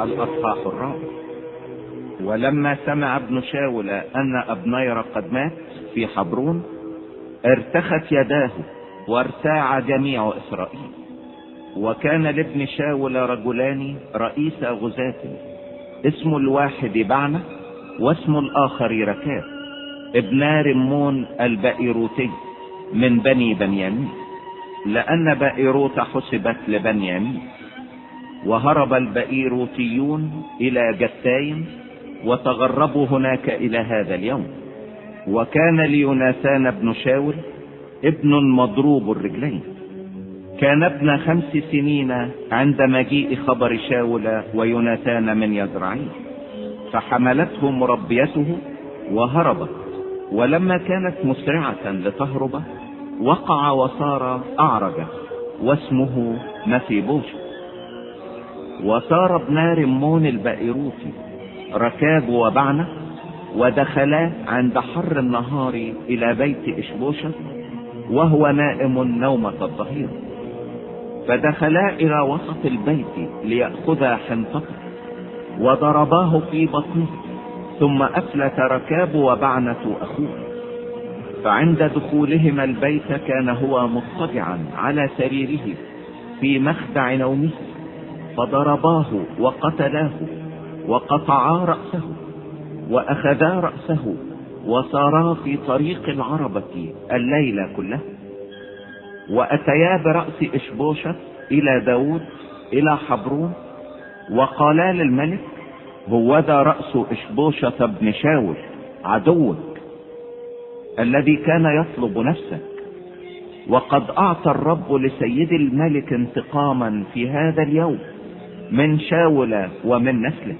الأصحاح الرابع. ولما سمع ابن شاول أن أبنير قد مات في حبرون ارتخت يداه وارتاع جميع إسرائيل. وكان لابن شاول رجلان رئيس غزاة، اسم الواحد بعنة واسم الآخر ركاب، ابنا رمون البئيروتي من بني بنيامين، لأن بئيروت حسبت لبنيامين. وهرب البئيروتيون إلى جتايم وتغربوا هناك إلى هذا اليوم. وكان ليوناثان بن شاول ابن مضروب الرجلين، كان ابن 5 سنين عند مجيء خبر شاول ويوناثان من يزرعيل، فحملته مربيته وهربت. ولما كانت مسرعة لتهرب وقع وصار أعرج واسمه مفيبوشث. وصار ابنا رمون البئيروتي ركاب وبعنة ودخلا عند حر النهار إلى بيت إشبوشث وهو نائم نومة الظهيرة، فدخلا إلى وسط البيت ليأخذا حنطته وضرباه في بطنه، ثم أفلت ركاب وبعنة أخوه. فعند دخولهما البيت كان هو مضطجعا على سريره في مخدع نومه، فضرباه وقتلاه وقطعا رأسه وأخذا رأسه وصارا في طريق العربة الليلة كلها. وأتيا برأس إشبوشث إلى داود إلى حبرون وقالا للملك: هوذا رأس إشبوشث بن شاول عدوك الذي كان يطلب نفسك، وقد أعطى الرب لسيد الملك انتقاما في هذا اليوم من شاول ومن نسله.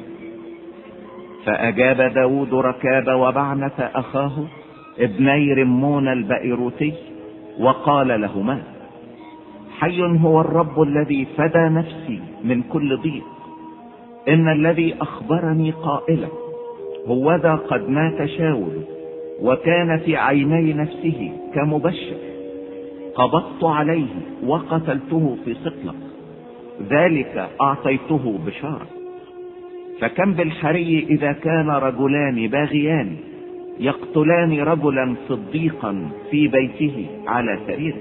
فأجاب داود ركاب وبعنة أخاه ابني رمون البئيروتي وقال لهما: حي هو الرب الذي فدى نفسي من كل ضيق، إن الذي أخبرني قائلا: هوذا قد مات شاول وكان في عيني نفسه كمبشر، قبضت عليه وقتلته في صقلق، ذلك أعطيته بشارة. فكم بالحري إذا كان رجلان باغيان يقتلان رجلا صديقا في بيته على سريره.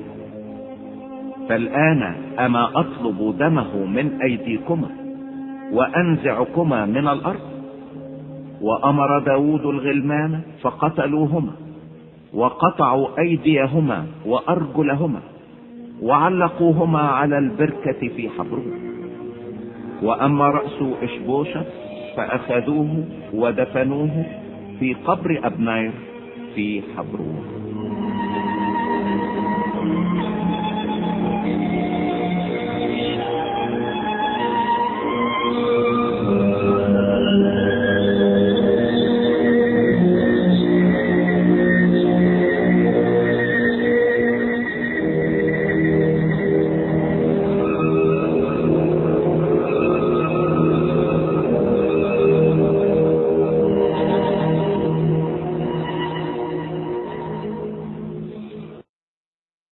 فالآن أما أطلب دمه من أيديكما وأنزعكما من الأرض؟ وأمر داود الغلمان فقتلوهما وقطعوا أيديهما وأرجلهما وعلقوهما على البركة في حبرون. وأما رأس إشبوشث فأخذوه ودفنوه في قبر أبنير في حبرون.